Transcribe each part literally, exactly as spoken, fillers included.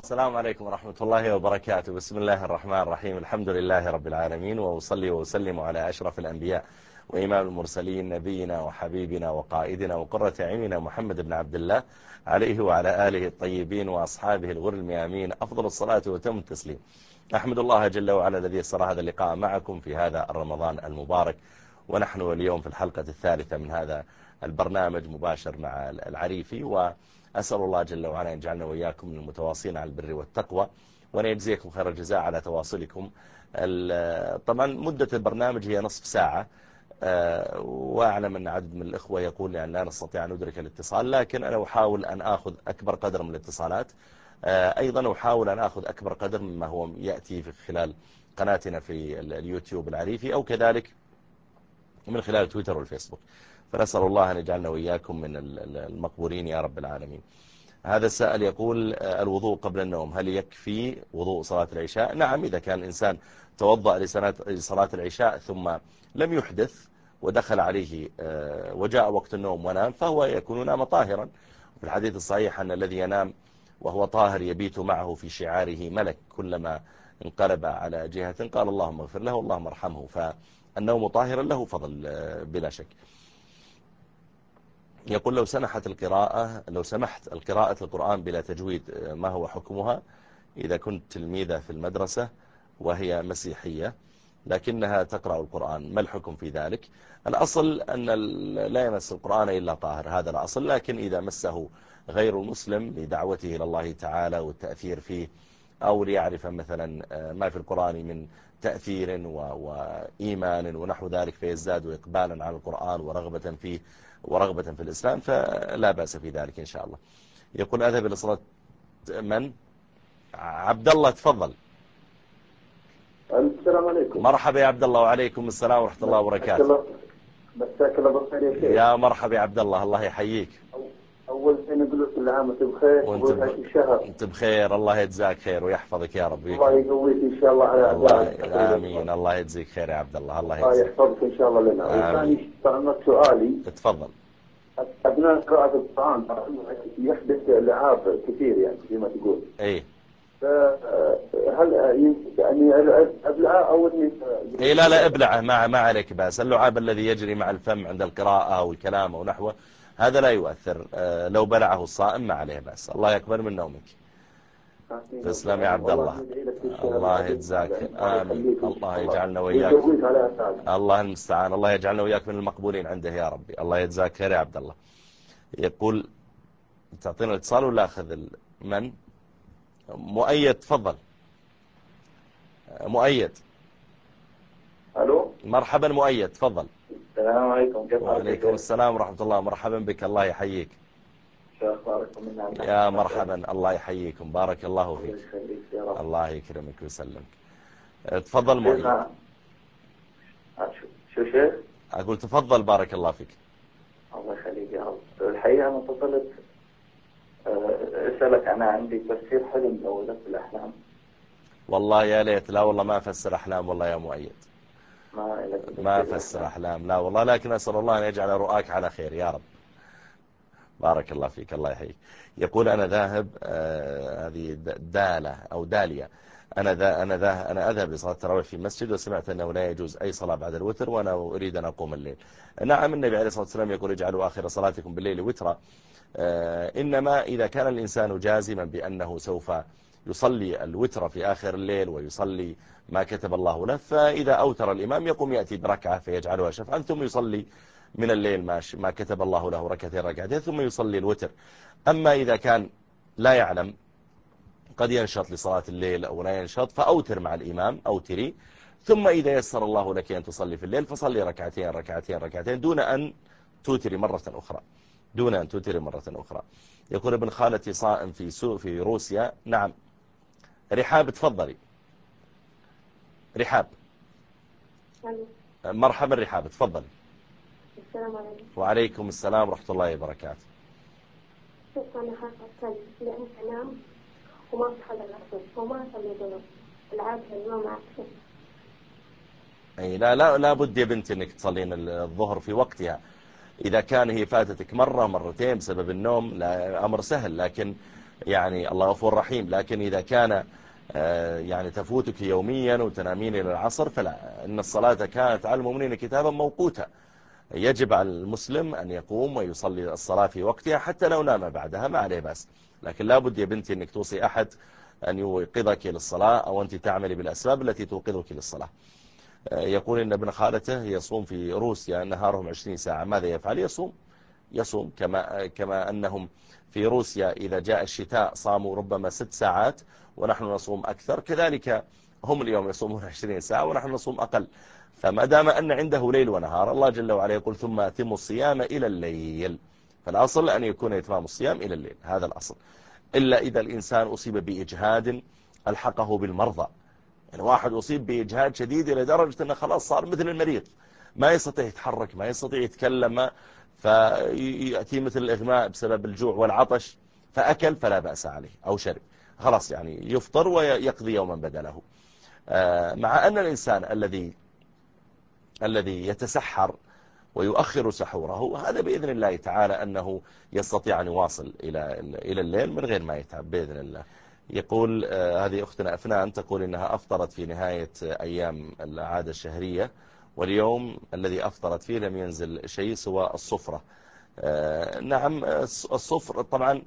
السلام عليكم ورحمة الله وبركاته. بسم الله الرحمن الرحيم. الحمد لله رب العالمين، وأصلي وأسلم على أشرف الأنبياء وإمام المرسلين، نبينا وحبيبنا وقائدنا وقرة عيننا محمد بن عبد الله، عليه وعلى آله الطيبين وأصحابه الغر الميامين أفضل الصلاة وتم التسليم. أحمد الله جل وعلا الذي يسر هذا اللقاء معكم في هذا الرمضان المبارك، ونحن اليوم في الحلقة الثالثة من هذا البرنامج مباشر مع العريفي، وأسأل الله جل وعلا أن يجعلنا وإياكم من المتواصلين على البر والتقوى، وأن يجزيكم خير الجزاء على تواصلكم. طبعا مدة البرنامج هي نصف ساعة، وأعلم أن عدد من الإخوة يقول أن لا نستطيع أن ندرك الاتصال، لكن أنا أحاول أن أخذ أكبر قدر من الاتصالات. أيضا أحاول أن أخذ أكبر قدر مما هو يأتي في خلال قناتنا في اليوتيوب العريفي، أو كذلك من خلال تويتر والفيسبوك. فنسأل الله أن يجعلنا وإياكم من المقبولين يا رب العالمين. هذا السائل يقول: الوضوء قبل النوم هل يكفي وضوء صلاة العشاء؟ نعم، إذا كان الإنسان توضأ لصلاة العشاء ثم لم يحدث ودخل عليه وجاء وقت النوم ونام، فهو يكون نام طاهرا. في الحديث الصحيح أن الذي ينام وهو طاهر يبيت معه في شعاره ملك، كلما انقلب على جهة قال اللهم اغفر له اللهم ارحمه، فالنوم طاهرا له فضل بلا شك. يقول: لو سمحت القراءة لو سمحت القراءة القرآن بلا تجويد ما هو حكمها إذا كنت تلميذة في المدرسة وهي مسيحية لكنها تقرأ القرآن؟ ما الحكم في ذلك؟ الأصل أن لا يمس القرآن إلا طاهر، هذا الأصل، لكن إذا مسه غير المسلم لدعوته إلى الله تعالى والتأثير فيه، أو ليعرف مثلا ما في القرآن من تأثير وإيمان ونحو ذلك فيزداد إقبالا على القرآن ورغبة فيه ورغبة في الإسلام، فلا بأس في ذلك إن شاء الله. يقول: أذهب إلى صلاة من؟ عبد الله، تفضل. السلام عليكم. مرحبا يا عبد الله. وعليكم السلام ورحمة الله وبركاته. مساك الله بالخير يا شيخ. يا مرحبا يا عبد الله، الله يحييك. أول شيء نقول لك كل عام وأنت بخير، وانت ب... الشهر انت بخير، الله يجزاك خير ويحفظك يا رب. الله يقويك إن شاء الله على الله آمين. الله يجزيك خير يا عبد الله، الله الله يجزيك. يحفظك إن شاء الله لنا. وثاني سؤالي، تفضل. أثناء قراءة القرآن يحدث لعاب كثير يعني زي ما تقول. إيه. هل يعني أبلعه أو إني إيه لا لا ابلعه، ما ما عليك بأس. اللعاب الذي يجري مع الفم عند القراءة أو الكلام أو نحوه هذا لا يؤثر، لو بلعه الصائم ما عليه بأس. الله يكبر من نومك. تسلم يا عبد الله، الله يجزاك. آمين. الله يجعلنا وإياك، الله المستعان، الله يجعلنا وإياك من المقبولين عنده يا ربي. الله يجزاك خير يا عبد الله. يقول: تعطينا الاتصال ولا أخذ من؟ مؤيد، تفضل. مؤيد. ألو. مرحبا مؤيد، تفضل. السلام عليكم. كيف حالك؟ وعليكم السلام ورحمة الله. مرحبا بك، الله يحييك. يا مرحبا، الله يحييكم، بارك الله فيك. الله يكرمك ويسلمك. تفضل مؤيد. شو شيخ؟ أقول تفضل، بارك الله فيك. الله يخليك يا رب. الحقيقة أنا اتصلت أسألك، أنا عندي تفسير حلم لأولاد الأحلام. والله يا ليت. لا والله ما أفسر أحلام والله يا مؤيد، ما ما أفسر أحلام لا والله، لكن أسأل الله أن يجعل رؤاك على خير يا رب. بارك الله فيك، الله يحييك. يقول: أنا ذاهب آه هذه دالة أو دالية أنا ذا أنا ذا أنا أذهب لصلاة التراويح في مسجد، وسمعت أنه لا يجوز أي صلاة بعد الوتر، وأنا أريد أن أقوم الليل. نعم، النبي عليه الصلاة والسلام يقول: اجعلوا آخر صلاتكم بالليل وترا. آه إنما إذا كان الإنسان جازما بأنه سوف يصلي الوتر في آخر الليل ويصلي ما كتب الله له، فإذا أوتر الإمام يقوم يأتي بركعة فيجعلها شفعا، ثم يصلي من الليل ما ما كتب الله له ركعتين ركعتين، ثم يصلي الوتر. أما إذا كان لا يعلم، قد ينشط لصلاة الليل أو لا ينشط، فأوتر مع الإمام، أوتري، ثم إذا يسر الله لك أن تصلي في الليل فصلي ركعتين ركعتين ركعتين دون أن توتري مرة أخرى دون أن توتري مرة أخرى. يقول: ابن خالتي صائم في سوء في روسيا. نعم. رحاب، تفضلي. رحاب. مرحبا رحاب، تفضلي. السلام عليكم. وعليكم السلام ورحمة الله وبركاته. شوف أنا خايفة أتكلم لأني أنام وما أصحى للعصر وما أصلي جنوب العادة اليوم عكس. أي لا لا لا بد يا بنتي أنك تصلين الظهر في وقتها. إذا كان هي فاتتك مرة مرتين بسبب النوم لا أمر سهل، لكن يعني الله غفور رحيم. لكن إذا كان يعني تفوتك يوميا وتنامين إلى العصر فلا، إن الصلاة كانت على المؤمنين كتابا موقوتا، يجب على المسلم أن يقوم ويصلي الصلاة في وقتها حتى لو نام بعدها ما عليه بأس. لكن لا بد يا بنتي أنك توصي أحد أن يوقظك للصلاة أو أنت تعملي بالأسباب التي توقظك للصلاة. يقول إن ابن خالته يصوم في روسيا نهارهم عشرين ساعة، ماذا يفعل؟ يصوم يصوم كما, كما أنهم في روسيا إذا جاء الشتاء صاموا ربما ست ساعات ونحن نصوم أكثر، كذلك هم اليوم يصومون عشرين ساعة ونحن نصوم أقل. فما دام أن عنده ليل ونهار، الله جل وعلا يقول ثم أتموا الصيام إلى الليل، فالأصل أن يكون إتمام الصيام إلى الليل، هذا الأصل. إلا إذا الإنسان أصيب بإجهاد ألحقه بالمرضى، يعني واحد أصيب بإجهاد شديد إلى درجة أنه خلاص صار مثل المريض، ما يستطيع يتحرك، ما يستطيع يتكلم، فيأتي مثل الإغماء بسبب الجوع والعطش، فأكل فلا بأس عليه أو شرب، خلاص يعني يفطر ويقضي يوما بدله. مع أن الإنسان الذي الذي يتسحر ويؤخر سحوره، هذا بإذن الله تعالى أنه يستطيع أن يواصل إلى إلى الليل من غير ما يتعب بإذن الله. يقول هذه أختنا أفنان تقول إنها أفطرت في نهاية أيام العادة الشهرية، واليوم الذي أفطرت فيه لم ينزل شيء سوى الصفرة. نعم الصفر طبعا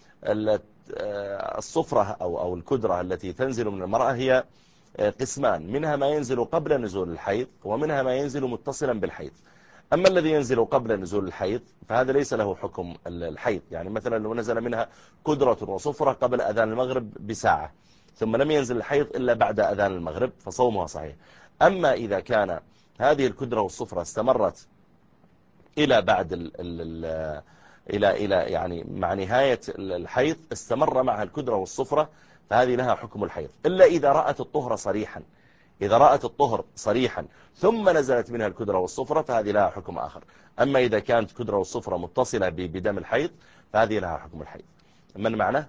الصفرة أو أو الكدرة التي تنزل من المرأة هي قسمان، منها ما ينزل قبل نزول الحيض ومنها ما ينزل متصلا بالحيض. أما الذي ينزل قبل نزول الحيض فهذا ليس له حكم الحيض، يعني مثلا لو نزل منها كدرة وصفرة قبل أذان المغرب بساعة ثم لم ينزل الحيض إلا بعد أذان المغرب فصومها صحيح. أما إذا كان هذه الكدرة والصفرة استمرت إلى بعد ال ال إلى إلى يعني مع نهاية الحيض استمر معها الكدرة والصفرة، فهذه لها حكم الحيض، إلا إذا رأت الطهر صريحا. إذا رأت الطهر صريحا ثم نزلت منها الكدرة والصفرة فهذه لها حكم آخر. أما إذا كانت كدرة والصفرة متصلة بدم الحيض فهذه لها حكم الحيض. من معنا؟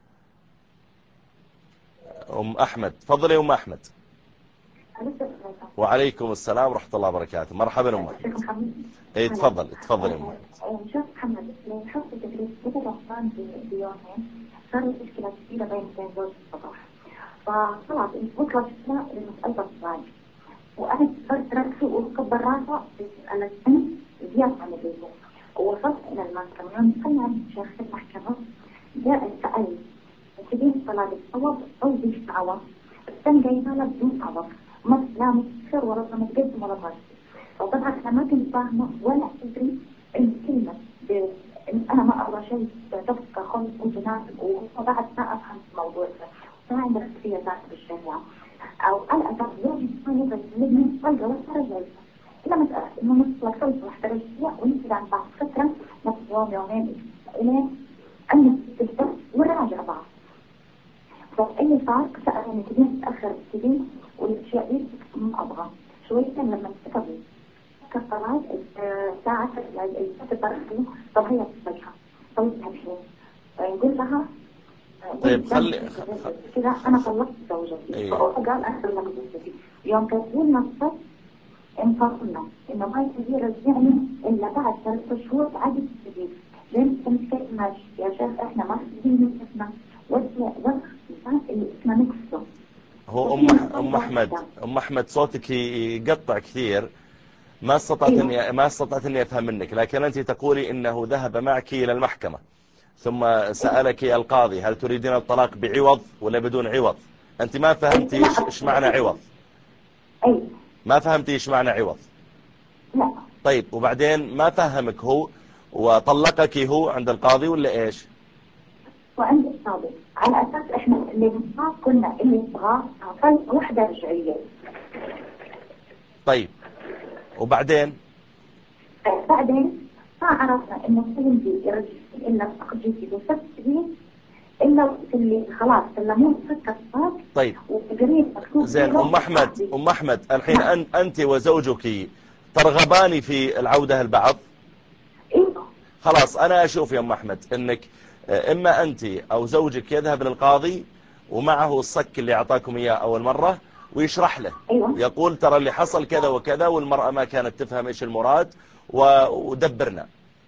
أم أحمد، تفضلي أم أحمد. وعليكم السلام ورحمة الله وبركاته. مرحبا أم أحمد. إيه تفضل تفضلي أم أحمد. شوف محمد، من حفظ تدريس بدأ رمضان بيومين صارت مشكلة كبيرة بين زوج الصباح، فخلاص بكرة جبنا لمسألة الزواج، وأنا صرت ركزي وكبر راسه على السن زيادة عن اللزوم، ووصلت إلى المحكمة. يوم دخلنا شيخ المحكمة جاء سأل تبين الصلاة بالصواب أو بالشعوى، السن جايبها له بدون عوض، ما لا مستشر ولا متقدم ولا ماشي. فطبعا أنا ما كنت فاهمة ولا أدري الكلمة إن أنا ما أرى شيء تفكر خلص وجنان، وبعد ما أفهم الموضوع ده ما عندك فيها ذات بالشريعة، أو أنا أتعرف زوجي ما يبغى يجلدني والقى ولا رجعت لما تأكد إنه نص لخلص واحدة رجعية ونسي عن بعض فترة نفس يوم يومين إلين أنك تبدأ وراجع بعض. فأي صار سألني تبين تأخر تبين والأشياء دي ما أبغى شوية لما تكبر كالصلاة ساعة الفترة طب هي تصبحها طيب الحين نقول لها طيب خلي كذا أنا طلقت زوجتي، فقال أنا طلقت زوجتي. يوم كاتبين نصت انفصلنا إنه ما يجي يرجعني إلا بعد ثلاثة شهور عدد جديد. لين تمسك ماشي يا شيخ إحنا ما نجي نسمع وجه وجه اللي اسمه نقصه. هو أم أم أحمد أم أحمد صوتك يقطع كثير، ما استطعت إيه؟ اني ما استطعت اني افهم منك، لكن انت تقولي انه ذهب معك الى المحكمة ثم سألك القاضي هل تريدين الطلاق بعوض ولا بدون عوض. انت ما فهمتي ايش ايش معنى عوض؟ اي ما فهمتي ايش معنى عوض؟ لا. طيب وبعدين ما فهمك هو وطلقك هو عند القاضي ولا ايش؟ وعند القاضي على اساس احنا اللي نبغاه كنا اللي نبغاه اقل وحده رجعيه. طيب وبعدين بعدين ما عرفنا انه سلمتي يرجع الا فقد جيتي بست سنين الا اللي خلاص سلموه فك الصاج. طيب وقريب مكتوب زين ام احمد ام احمد الحين أن انت وزوجك ترغبان في العودة البعض؟ ايوه خلاص انا اشوف يا ام احمد انك اما انت او زوجك يذهب للقاضي ومعه الصك اللي اعطاكم اياه اول مرة ويشرح له. أيوة. يقول ترى اللي حصل كذا وكذا والمرأة ما كانت تفهم ايش المراد ودبرنا.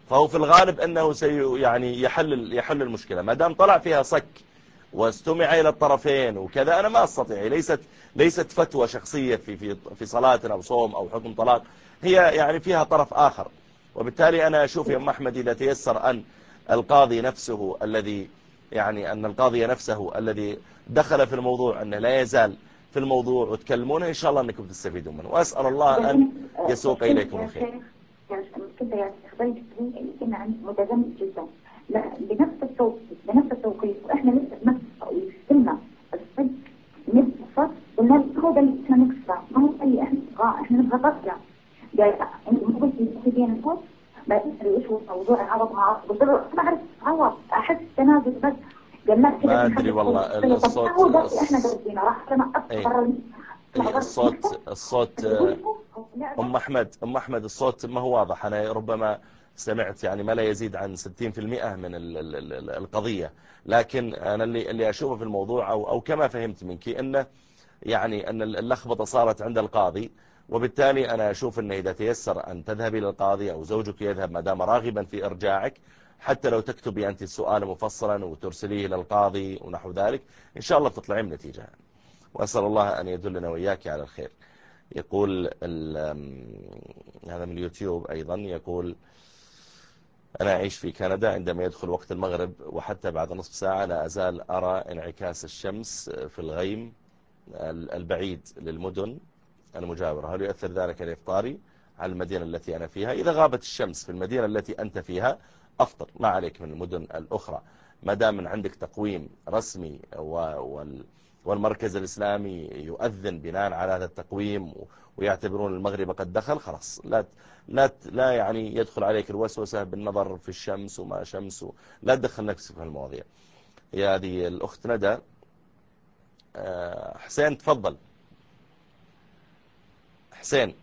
فهو في الغالب أنه سي يعني يحل يحل المشكلة. ما دام طلع فيها صك واستمع إلى الطرفين وكذا، أنا ما أستطيع. ليست ليست فتوى شخصية في في في صلاة أو صوم أو حكم طلاق، هي يعني فيها طرف آخر. وبالتالي أنا أشوف يا أم أحمد إذا تيسر أن القاضي نفسه الذي يعني أن القاضي نفسه الذي دخل في الموضوع أنه لا يزال في الموضوع وتكلمونه، إن شاء الله أنكم تستفيدون منه، وأسأل الله أن يسوق إليكم الخير. كنت يعني استخدمت كنا عند متزمت جدا، لا بنفس التوقيت بنفس التوقيت واحنا لسه بنفس التوقيت قلنا الصدق نبغى قلنا هو ده اللي احنا نكسره، ما هو اللي احنا نبغاه، احنا نبغى ترجع. قال انت مو قلتي تبين الصوت ما تدري ايش هو الموضوع عوض مع قلت له ما اعرف عوض احس تنازل بس. قال لا ما ادري والله الصوت هو ده احنا قصدنا راح انا اكبر اي الصوت الصوت ام احمد ام احمد الصوت ما هو واضح. انا ربما سمعت يعني ما لا يزيد عن ستين بالمئة من القضية، لكن انا اللي اللي اشوفه في الموضوع او او كما فهمت منك انه يعني ان اللخبطه صارت عند القاضي، وبالتالي انا اشوف انه اذا تيسر ان تذهبي للقاضي او زوجك يذهب ما دام راغبا في ارجاعك، حتى لو تكتبي انت السؤال مفصلا وترسليه للقاضي ونحو ذلك، ان شاء الله تطلعين بنتيجه. واسال الله ان يدلنا واياك على الخير. يقول هذا من اليوتيوب أيضا، يقول أنا أعيش في كندا، عندما يدخل وقت المغرب وحتى بعد نصف ساعة لا أزال أرى انعكاس الشمس في الغيم البعيد للمدن المجاورة. هل يؤثر ذلك الإفطاري على المدينة التي أنا فيها؟ إذا غابت الشمس في المدينة التي أنت فيها أفطر، ما عليك من المدن الأخرى، ما دام من عندك تقويم رسمي وال والمركز الإسلامي يؤذن بناء على هذا التقويم ويعتبرون المغرب قد دخل، خلاص لا لا لا يعني يدخل عليك الوسوسة بالنظر في الشمس وما شمس، لا تدخل نفسك في المواضيع. يا هذه الأخت ندى. حسين تفضل. حسين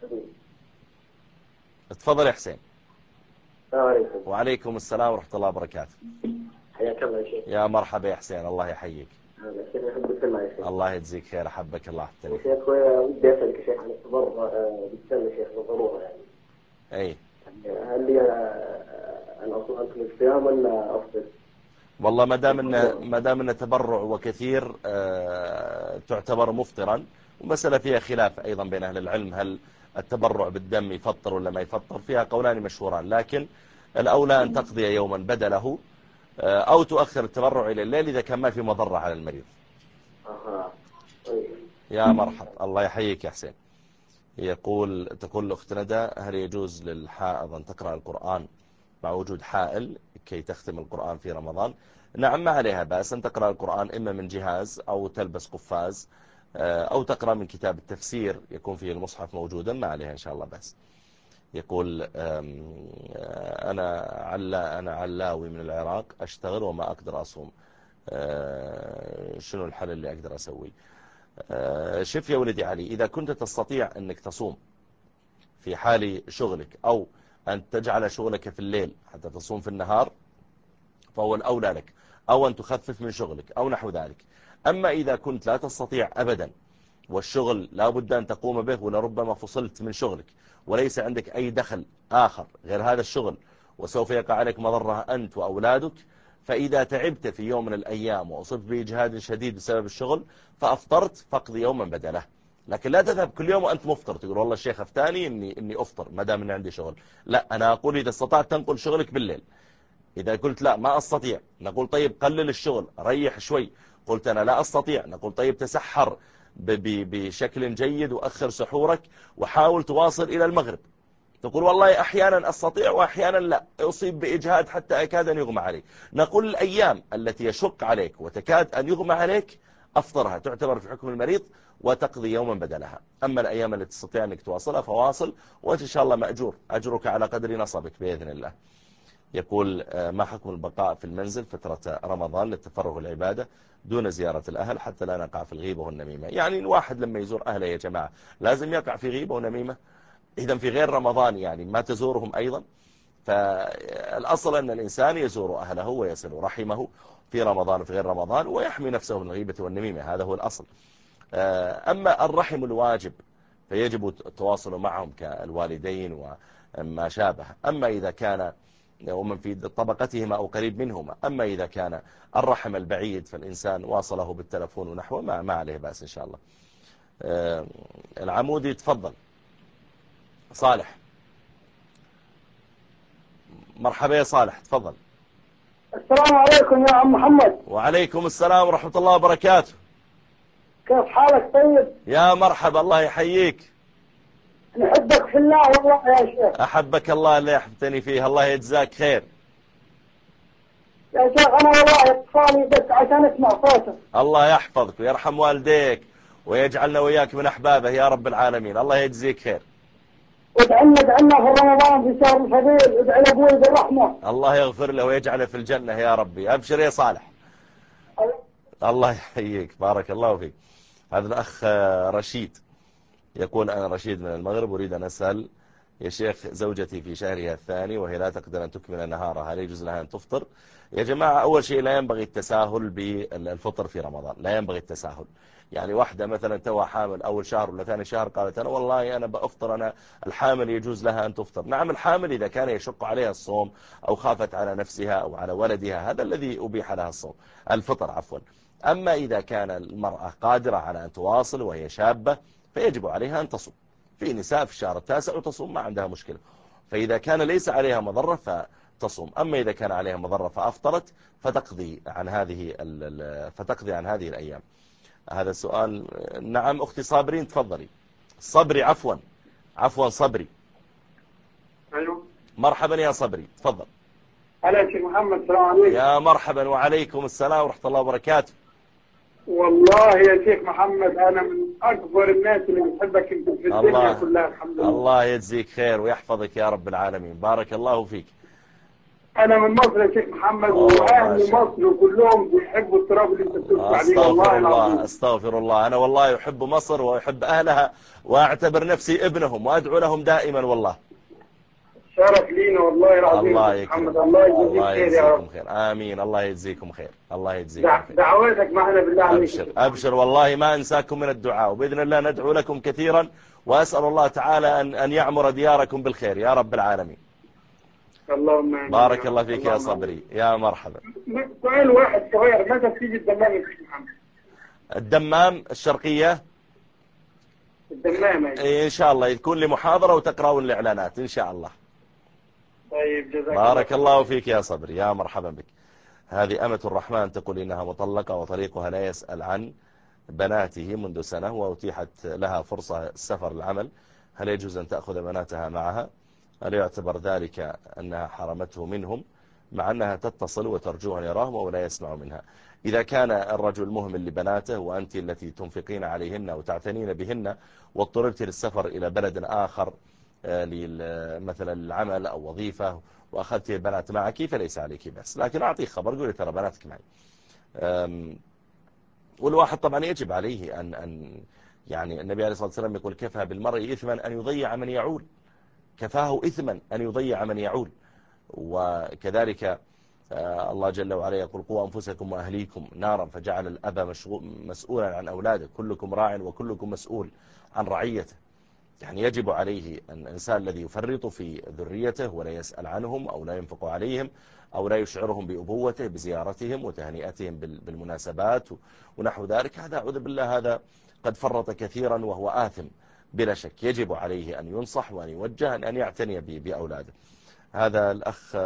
تفضل يا حسين. السلام عليكم. وعليكم السلام ورحمة الله وبركاته. حياك الله يا شيخ. يا مرحبا يا حسين، الله يحييك. هذا شيخ أحبك الله يا شيخ. الله يجزيك خير، أحبك الله حتى. شيخ ودي أسألك يا شيخ عن التبرع بالسنة شيخ بالضرورة يعني. أي. هل لي أن أصوم أنت الصيام ولا أفطر؟ والله ما دام إن ما دام إن تبرع وكثير أه تعتبر مفطرا، ومسألة فيها خلاف أيضا بين أهل العلم، هل التبرع بالدم يفطر ولا ما يفطر، فيها قولان مشهوران، لكن الأولى أن تقضي يوما بدله أه أو تؤخر التبرع إلى الليل إذا كان ما في مضرة على المريض. أها. يا مرحب، الله يحييك يا حسين. يقول تقول الأخت ندى، هل يجوز للحائض أن تقرأ القرآن مع وجود حائل كي تختم القرآن في رمضان؟ نعم، ما عليها بأس أن تقرأ القرآن إما من جهاز أو تلبس قفاز أو تقرأ من كتاب التفسير يكون فيه المصحف موجودا، ما عليها إن شاء الله بأس. يقول أنا علا أنا علاوي من العراق، أشتغل وما أقدر أصوم، شنو الحل اللي أقدر أسوي؟ شوف يا ولدي علي، إذا كنت تستطيع أنك تصوم في حال شغلك أو أن تجعل شغلك في الليل حتى تصوم في النهار فهو الأولى لك، أو أن تخفف من شغلك أو نحو ذلك. أما إذا كنت لا تستطيع أبدا والشغل لا بد أن تقوم به ولربما فصلت من شغلك وليس عندك أي دخل آخر غير هذا الشغل وسوف يقع عليك مضرة أنت وأولادك، فإذا تعبت في يوم من الأيام وأصبت بإجهاد شديد بسبب الشغل فأفطرت فاقضي يوما بدله. لكن لا تذهب كل يوم وأنت مفطر تقول والله الشيخ أفتاني إني, إني أفطر ما دام إني عندي شغل. لا، أنا أقول إذا استطعت تنقل شغلك بالليل. إذا قلت لا ما أستطيع نقول طيب قلل الشغل ريح شوي. قلت أنا لا أستطيع نقول طيب تسحر بشكل جيد وأخر سحورك وحاول تواصل إلى المغرب. تقول والله أحيانا أستطيع وأحيانا لا، أصيب بإجهاد حتى أكاد أن يغمى عليك. نقول الأيام التي يشق عليك وتكاد أن يغمى عليك أفطرها، تعتبر في حكم المريض وتقضي يوما بدلها. أما الأيام التي تستطيع أنك تواصلها فواصل، وإن شاء الله مأجور، أجرك على قدر نصبك بإذن الله. يقول ما حكم البقاء في المنزل فترة رمضان للتفرغ العبادة دون زيارة الأهل حتى لا نقع في الغيبة والنميمة؟ يعني الواحد لما يزور أهله يا جماعة لازم يقع في غيبة ونميمة؟ إذا في غير رمضان يعني ما تزورهم أيضا؟ فالأصل أن الإنسان يزور أهله ويصل رحمه في رمضان وفي غير رمضان ويحمي نفسه من الغيبة والنميمة، هذا هو الأصل. أما الرحم الواجب فيجب التواصل معهم كالوالدين وما شابه. أما إذا كان ومن في طبقتهما أو قريب منهما، أما إذا كان الرحم البعيد فالإنسان واصله بالتلفون ونحوه ما, ما عليه بأس إن شاء الله. العمودي تفضل. صالح، مرحبا يا صالح، تفضل. السلام عليكم يا عم محمد. وعليكم السلام ورحمة الله وبركاته. كيف حالك؟ طيب يا مرحبا، الله يحييك. نحبك في الله والله يا شيخ. أحبك الله اللي أحبتني فيه، الله يجزاك خير. يا شيخ أنا والله اتصالي بس عشان اسمع صوتك. الله يحفظك ويرحم والديك ويجعلنا وياك من أحبابه يا رب العالمين، الله يجزيك خير. ادعنا ادعنا في رمضان في شهر الفضيل، ادعي لابوي بالرحمة. الله يغفر له ويجعله في الجنة يا ربي. أبشر يا صالح. الله يحييك، بارك الله فيك. هذا الأخ رشيد يقول: أنا رشيد من المغرب، أريد أن أسأل يا شيخ، زوجتي في شهرها الثاني وهي لا تقدر أن تكمل نهارها، هل يجوز لها أن تفطر؟ يا جماعة، أول شيء لا ينبغي التساهل بالفطر في رمضان، لا ينبغي التساهل. يعني واحدة مثلا توها حامل أول شهر ولا ثاني شهر قالت أنا والله أنا بأفطر، أنا الحامل يجوز لها أن تفطر. نعم، الحامل إذا كان يشق عليها الصوم أو خافت على نفسها أو على ولدها هذا الذي أبيح لها الصوم الفطر عفوا. أما إذا كان المرأة قادرة على أن تواصل وهي شابة فيجب عليها أن تصوم. في نساء في الشهر التاسع وتصوم ما عندها مشكلة، فإذا كان ليس عليها مضرة فتصوم. أما إذا كان عليها مضرة فأفطرت فتقضي عن هذه فتقضي عن هذه الأيام. هذا السؤال. نعم أختي صابرين تفضلي. صبري عفوا عفوا صبري. ايوه مرحبا يا صبري تفضل. عليك شيخ محمد. السلام عليكم. يا مرحبا وعليكم السلام ورحمة الله وبركاته. والله يا شيخ محمد أنا من أكبر الناس اللي بتحبك في الدنيا الله كلها الحمد لله. الله يجزيك خير ويحفظك يا رب العالمين، بارك الله فيك. أنا من مصر يا شيخ محمد، وأهل مصر كلهم بيحبوا التراب اللي أنت بتقول عليه والله أستغفر العظيم. الله أستغفر الله. أنا والله أحب مصر وأحب أهلها وأعتبر نفسي ابنهم وأدعو لهم دائما والله. شرف لينا والله العظيم. الله محمد يكرمك، الله يجزيك الله خير يا رب. يجزيكم خير. آمين، الله يجزيكم خير، الله يجزيكم دع... خير. دعواتك معنا بالله عليك. أبشر أبشر والله ما أنساكم من الدعاء، وبإذن الله ندعو لكم كثيرا، وأسأل الله تعالى أن أن يعمر دياركم بالخير يا رب العالمين. اللهم آمين. بارك الله فيك يا صبري. يا مرحبا. سؤال واحد صغير، متى تيجي الدمام يا شيخ محمد؟ الدمام الشرقية الدمام إن شاء الله يكون لي محاضرة وتقرأون الإعلانات إن شاء الله. طيب جزاك بارك الله فيك يا صبري، يا مرحبا بك. هذه أمة الرحمن تقول إنها مطلقة وطريقها لا يسأل عن بناته منذ سنة، وأتيحت لها فرصة السفر للعمل، هل يجوز أن تأخذ بناتها معها؟ هل يعتبر ذلك أنها حرمته منهم مع أنها تتصل وترجو أن يراهم ولا يسمع منها؟ إذا كان الرجل مهمل لبناته وأنت التي تنفقين عليهن وتعتنين بهن واضطررت للسفر إلى بلد آخر مثلا العمل أو وظيفة وأخذت البنات معك فليس عليك بس، لكن أعطيك خبر قولي ترى بناتك معي. والواحد طبعا يجب عليه أن, أن يعني النبي عليه الصلاة والسلام يقول: كفى بالمرء إثما أن يضيع من يعول. كفاه إثما أن يضيع من يعول. وكذلك الله جل وعلا يقول: قوا أنفسكم وأهليكم نارا، فجعل الأب مسؤولا عن أولاده، كلكم راع وكلكم مسؤول عن رعيته. يعني يجب عليه أن الإنسان الذي يفرط في ذريته ولا يسأل عنهم أو لا ينفق عليهم أو لا يشعرهم بأبوته بزيارتهم وتهنئتهم بالمناسبات ونحو ذلك، هذا أعوذ بالله هذا قد فرط كثيرا وهو آثم بلا شك. يجب عليه أن ينصح وأن يوجه أن يعتني بأولاده. هذا الأخ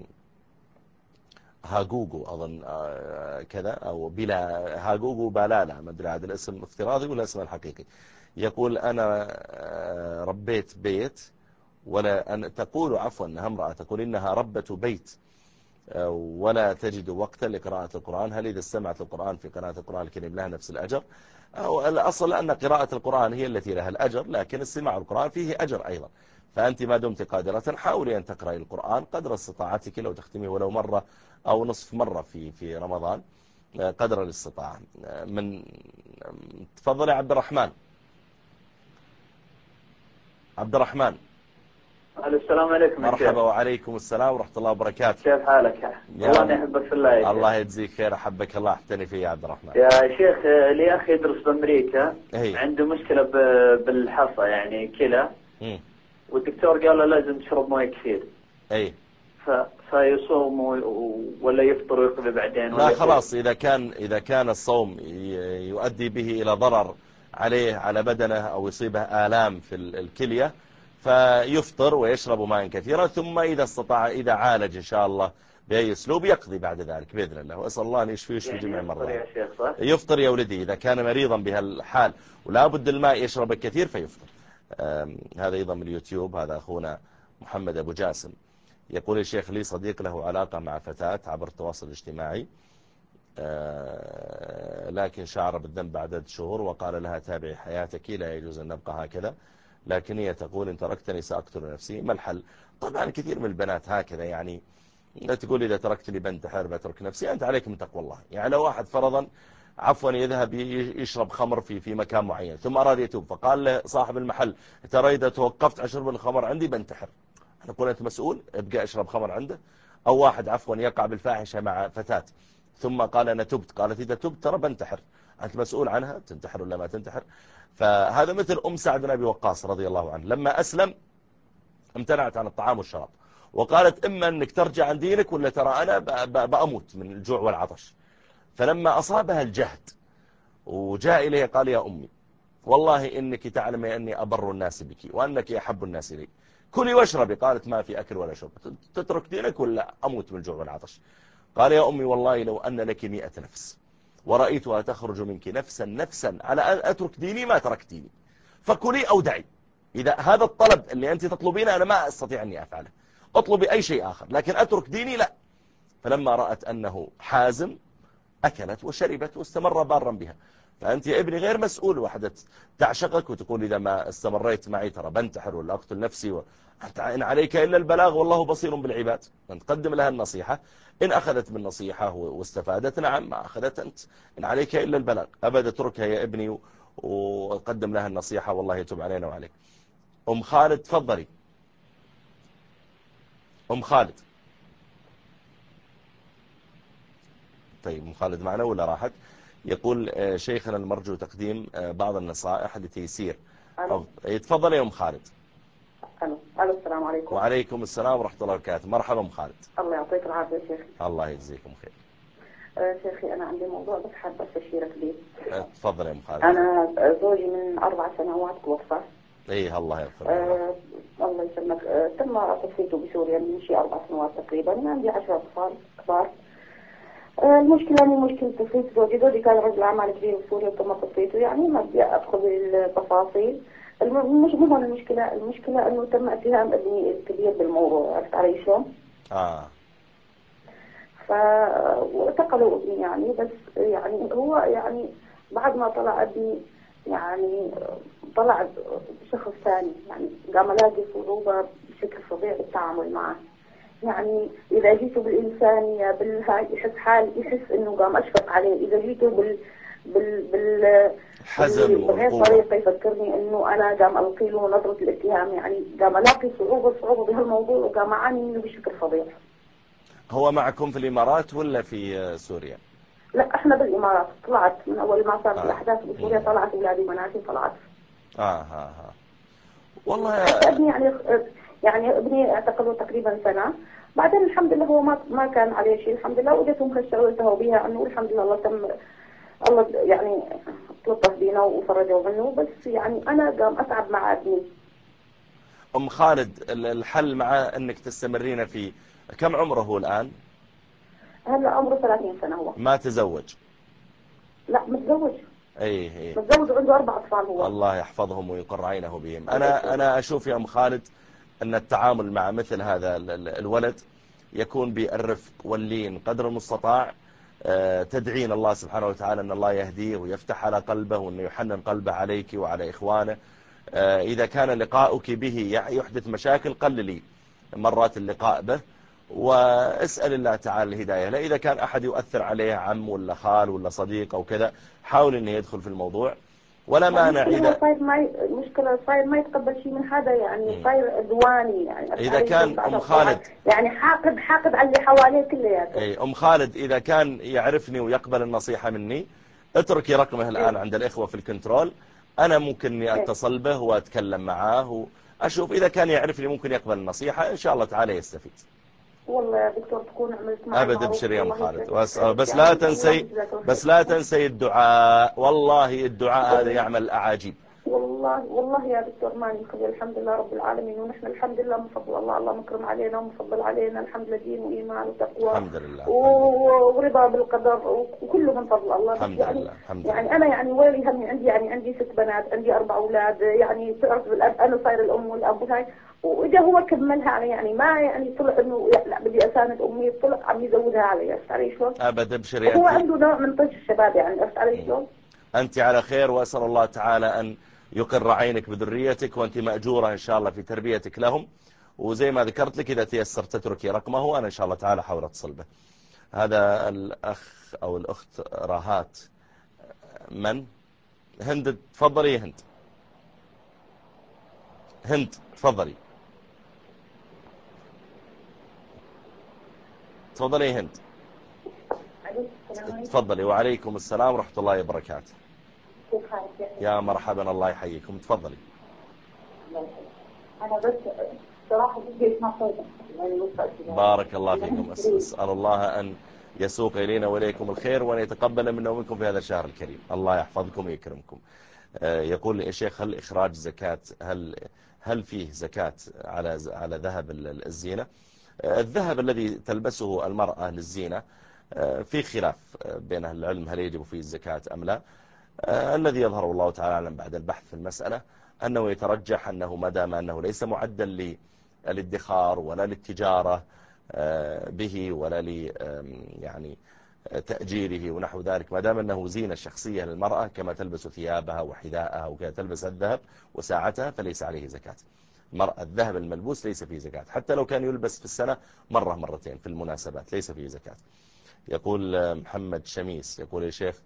هاجوجو أظن كذا أو بلا هاجوجو بالالا ما أدري هذا الاسم افتراضي ولا اسمه الحقيقي، يقول: أنا ربيت بيت ولا أن تقول عفوا أنها امرأة تقول إنها ربة بيت ولا تجد وقتا لقراءة القرآن، هل إذا استمعت القرآن في قراءة القرآن الكريم لها نفس الأجر؟ أو الأصل أن قراءة القرآن هي التي لها الأجر، لكن استماع القرآن فيه أجر أيضا. فأنت ما دمت قادرة حاولي أن تقرأي القرآن قدر استطاعتك، لو تختميه ولو مرة أو نصف مرة في في رمضان قدر الاستطاعة. من تفضل يا عبد الرحمن. عبد الرحمن. السلام عليكم. مرحبا وعليكم السلام ورحمة الله وبركاته. كيف حالك؟ والله اني احبك في الله يا شيخ. الله يجزيك خير، احبك الله، احتني فيه يا عبد الرحمن. يا شيخ لي اخي يدرس بامريكا، هي. عنده مشكلة بالحصى يعني كلى، والدكتور قال له لازم تشرب مويه كثير. اي ف... فيصوم ولا يفطر ويقضي بعدين؟ لا خلاص، إذا كان إذا كان الصوم يؤدي به إلى ضرر عليه على بدنه أو يصيبه آلام في الكلية فيفطر ويشرب ماء كثيرا، ثم إذا استطاع إذا عالج إن شاء الله بأي أسلوب يقضي بعد ذلك بإذن الله، وأسأل الله أن يشفيه ويشفي جميع المرضى. يفطر يا ولدي إذا كان مريضا بهالحال ولا بد الماء يشرب الكثير فيفطر. هذا أيضا من اليوتيوب، هذا أخونا محمد أبو جاسم يقول: الشيخ لي صديق له علاقة مع فتاة عبر التواصل الاجتماعي، لكن شعر بالذنب بعد عدة شهور وقال لها تابعي حياتك لا يجوز أن نبقى هكذا، لكن هي تقول إن تركتني سأقتل نفسي، ما الحل؟ طبعا كثير من البنات هكذا، يعني تقول إذا تركتني بنتحر بترك نفسي. أنت عليك من تقوى الله. يعني لو واحد فرضا عفوا يذهب يشرب خمر في في مكان معين ثم أراد يتوب، فقال له صاحب المحل ترى إذا توقفت عن شرب الخمر عندي بنتحر، نقول أنت مسؤول ابقى اشرب خمر عنده؟ أو واحد عفوا يقع بالفاحشة مع فتاة ثم قال أنا تبت، قالت إذا تبت ترى بنتحر، أنت مسؤول عنها تنتحر ولا ما تنتحر؟ فهذا مثل أم سعد بن أبي وقاص رضي الله عنه، لما أسلم امتنعت عن الطعام والشراب وقالت إما أنك ترجع عن دينك ولا ترى أنا بأموت من الجوع والعطش. فلما أصابها الجهد وجاء إليه قال: يا أمي والله إنك تعلم أني أبر الناس بك وأنك أحب الناس لي، كلي واشربي. قالت: ما في أكل ولا شرب، تترك دينك ولا أموت من الجوع والعطش؟ قال: يا أمي والله لو أن لك مئة نفس ورأيتها تخرج منك نفسا نفسا على أن أترك ديني ما ترك ديني، فكلي أو دعي. إذا هذا الطلب اللي أنت تطلبينه أنا ما أستطيع أني أفعله، أطلبي أي شيء آخر، لكن أترك ديني لا. فلما رأت أنه حازم أكلت وشربت واستمر بارا بها. فأنت يا ابني غير مسؤول، وحدة تعشقك وتقول إذا ما استمريت معي ترى بنتحر ولا أقتل نفسي و... إن عليك إلا البلاغ والله بصير بالعباد. أن تقدم لها النصيحة، إن أخذت بالنصيحة واستفادت نعم، ما أخذت أنت إن عليك إلا البلاغ. أبدا اتركها يا ابني وقدم لها النصيحة والله يتوب علينا وعليك. أم خالد تفضلي. أم خالد. طيب أم خالد معنا ولا راحت؟ يقول شيخنا المرجو تقديم بعض النصائح لتيسير. يتفضل يا أم خالد. الو الو السلام عليكم. وعليكم السلام ورحمة الله وبركاته. مرحبا أم خالد. الله يعطيك العافية شيخ. الله يجزيكم خير. أه شيخي أنا عندي موضوع بس حابة استشيرك به. تفضل يا أم خالد. أنا زوجي من أربع سنوات توفى. إيه الله يغفر له. أه الله يسلمك. أه تم تصفيته بسوريا من شيء أربع سنوات تقريبا. أنا عندي عشرة أطفال كبار. أه المشكلة مو مشكلة تصفية زوجي، زوجي كان رجل أعمال كبير في سوريا وتم تصفيته، يعني ما بدي أدخل بالتفاصيل. مش مو المشكلة، المشكلة انه تم اتهام ابني الكبير بالموضوع، عرفت علي شلون؟ اه فاعتقلوا ابني يعني، بس يعني هو يعني بعد ما طلع ابني يعني طلع شخص ثاني، يعني قام الاقي صعوبة بشكل فظيع بالتعامل معه. يعني اذا جيته بالانسانية بالهاي يحس حال يحس انه قام اشفق عليه، اذا جيته بال بال بال حزن بغير طريقة يفكرني انه انا قام القي له نظرة الاتهام، يعني قام الاقي صعوبة صعوبة بهالموضوع وقام اعاني منه بشكل فظيع. هو معكم في الامارات ولا في سوريا؟ لا احنا بالامارات، طلعت من اول ما صارت آه. الاحداث بسوريا طلعت اولادي مناسي طلعت. اه ها ها والله حتى ابني يعني يعني ابني اعتقلوا تقريبا سنة، بعدين الحمد لله هو ما ما كان عليه شيء الحمد لله، وجتهم هالشغله انتهوا بها انه الحمد لله الله تم الله يعني تلطف بينا وفرجوا منه، بس يعني أنا قام أتعب مع ابني. أم خالد الحل مع أنك تستمرين فيه، كم عمره هو الآن؟ هلا عمره ثلاثين سنة هو. ما تزوج؟ لا متزوج. ايه ايه متزوج وعنده أربع أطفال هو. الله يحفظهم ويقر عينه بهم. أنا أنا أشوف يا أم خالد أن التعامل مع مثل هذا الولد يكون بالرفق واللين قدر المستطاع، تدعين الله سبحانه وتعالى أن الله يهديه ويفتح على قلبه وأنه يحنن قلبه عليك وعلى إخوانه. إذا كان لقاؤك به يحدث مشاكل قللي مرات اللقاء به واسأل الله تعالى الهداية. لا إذا كان أحد يؤثر عليه عم ولا خال ولا صديق أو كذا حاول أنه يدخل في الموضوع. ولا مانع إذا صاير ما مشكلة صاير ما يتقبل شيء من هذا، يعني صاير عدواني يعني. إذا كان أم خالد يعني حاقد حاقد على اللي حواليه كلياته. أي أم خالد إذا كان يعرفني ويقبل النصيحة مني، اتركي رقمه الآن عند الإخوة في الكنترول، أنا ممكن إني أتصل به وأتكلم معاه وأشوف إذا كان يعرفني ممكن يقبل النصيحة، إن شاء الله تعالى يستفيد. والله يا دكتور تكون عملت معي أبدا بشر يا أم خالد. بس لا تنسي بس لا تنسي الدعاء، والله الدعاء هذا يعمل الأعاجيب. والله والله يا دكتور ماني خذ الحمد لله رب العالمين، ونحن الحمد لله مفضل الله، الله مكرم علينا ومفضل علينا الحمد لله، دين وإيمان وتقوى الحمد لله ورضا بالقدر وكله من فضل الله. الحمد يعني لله الحمد يعني لله. أنا يعني ويلي همي عندي يعني عندي ست بنات، عندي أربع أولاد، يعني تعرف بالأب أنا صاير الأم والأب وهاي، وإذا هو كملها علي يعني ما يعني طلع إنه لا بدي أساند أمي، طلع عم يزودها علي. عرفت علي شلون؟ أبدا بشر. هو عنده نوع من طيش الشباب يعني. عرفت علي شلون؟ أنت على خير، وأسأل الله تعالى أن يقر عينك بذريتك، وأنت مأجورة إن شاء الله في تربيتك لهم. وزي ما ذكرت لك إذا تيسر تتركي رقمه وأنا إن شاء الله تعالى حاول أتصل به. هذا الأخ أو الأخت راهات من هند، تفضلي يا هند. هند تفضلي تفضلي يا هند. تفضلي. وعليكم السلام ورحمة الله وبركاته. يا مرحبا، الله يحييكم، تفضلي. أنا بس صراحة بدي أسمع صوتك. بارك الله فيكم. أسأل الله أن يسوق إلينا وإليكم الخير، وأن يتقبل منا ومنكم في هذا الشهر الكريم. الله يحفظكم ويكرمكم. يقول يا شيخ، هل إخراج زكاة هل هل فيه زكاة على على ذهب الزينة؟ الذهب الذي تلبسه المرأة للزينة في خلاف بين أهل العلم هل يجب فيه الزكاة أم لا. الذي يظهر الله تعالى أعلم بعد البحث في المسألة أنه يترجح أنه ما دام أنه ليس معدل للادخار ولا للتجارة به ولا ل يعني تأجيره ونحو ذلك، ما دام أنه زينة شخصية للمرأة كما تلبس ثيابها وحذاءها وكذا تلبس الذهب وساعتها، فليس عليه زكاة. المرأة الذهب الملبوس ليس فيه زكاة، حتى لو كان يلبس في السنة مرة مرتين في المناسبات ليس فيه زكاة. يقول محمد شميس، يقول يا شيخ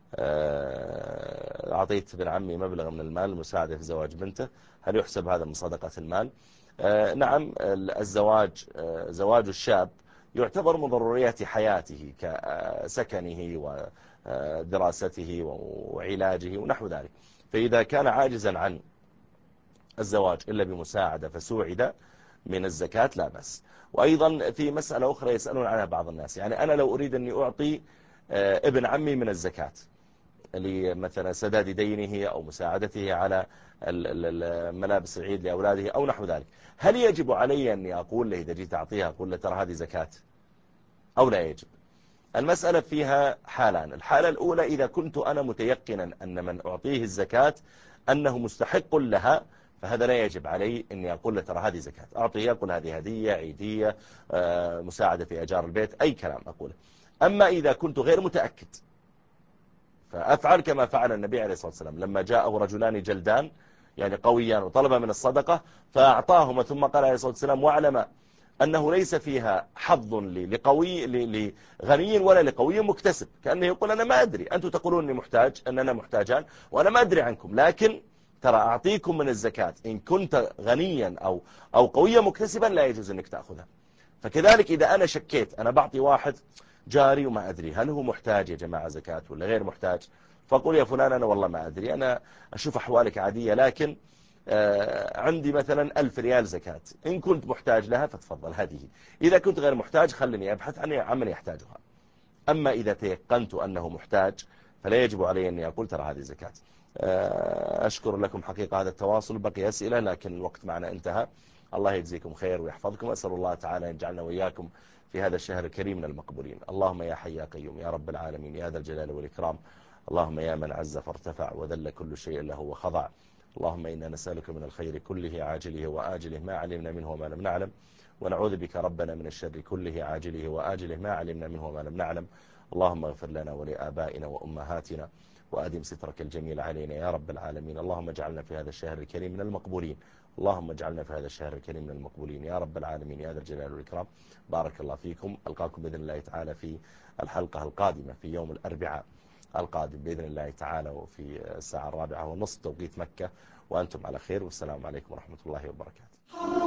أعطيت ابن عمي مبلغ من المال المساعدة في زواج بنته، هل يحسب هذا من صدقة المال؟ نعم، الزواج زواج الشاب يعتبر من ضروريات حياته كسكنه ودراسته وعلاجه ونحو ذلك، فإذا كان عاجزا عن الزواج إلا بمساعدة فسوعد من الزكاة لا بأس. وأيضا في مسألة أخرى يسألون عنها بعض الناس، يعني أنا لو أريد أني أعطي ابن عمي من الزكاة لمثلا سداد دينه أو مساعدته على ملابس العيد لأولاده أو نحو ذلك، هل يجب علي أني أقول له إذا جيت أعطيها أقول له ترى هذه زكاة أو لا يجب؟ المسألة فيها حالان. الحالة الأولى إذا كنت أنا متيقنا أن من أعطيه الزكاة أنه مستحق لها، فهذا لا يجب علي أني أقول له ترى هذه زكاة، أعطيه أقول هذه هدية عيدية مساعدة في أجار البيت أي كلام أقوله. أما إذا كنت غير متأكد فأفعل كما فعل النبي عليه الصلاة والسلام لما جاءه رجلان جلدان يعني قويان وطلب من الصدقة فأعطاهما، ثم قال عليه الصلاة والسلام واعلم أنه ليس فيها حظ لقوي لغني ولا لقوي مكتسب، كأنه يقول أنا ما أدري، أنتم تقولون أني محتاج أننا محتاجان وأنا ما أدري عنكم، لكن ترى أعطيكم من الزكاة إن كنت غنيا أو أو قويا مكتسبا لا يجوز أنك تأخذها. فكذلك إذا أنا شكيت أنا بعطي واحد جاري وما أدري هل هو محتاج يا جماعة زكاة ولا غير محتاج، فأقول يا فلان أنا والله ما أدري، أنا أشوف أحوالك عادية لكن آه عندي مثلا ألف ريال زكاة، إن كنت محتاج لها فتفضل هذه، إذا كنت غير محتاج خلني أبحث عن عمن يحتاجها. أما إذا تيقنت أنه محتاج فلا يجب علي أني أقول ترى هذه زكاة. آه أشكر لكم حقيقة هذا التواصل، بقي أسئلة لكن الوقت معنا انتهى. الله يجزيكم خير ويحفظكم، أسأل الله تعالى أن يجعلنا وإياكم في هذا الشهر الكريم من المقبولين. اللهم يا حي يا قيوم يا رب العالمين يا ذا الجلال والإكرام، اللهم يا من عز فارتفع وذل كل شيء له وخضع، اللهم إنا نسألك من الخير كله عاجله وآجله ما علمنا منه وما لم نعلم، ونعوذ بك ربنا من الشر كله عاجله وآجله ما علمنا منه وما لم نعلم. اللهم اغفر لنا ولآبائنا وأمهاتنا وأدم سترك الجميل علينا يا رب العالمين. اللهم اجعلنا في هذا الشهر الكريم من المقبولين، اللهم اجعلنا في هذا الشهر الكريم من المقبولين يا رب العالمين يا ذا الجلال والإكرام. بارك الله فيكم، ألقاكم بإذن الله تعالى في الحلقة القادمة في يوم الأربعاء القادم بإذن الله تعالى، وفي الساعة الرابعة ونصف توقيت مكة، وأنتم على خير، والسلام عليكم ورحمة الله وبركاته.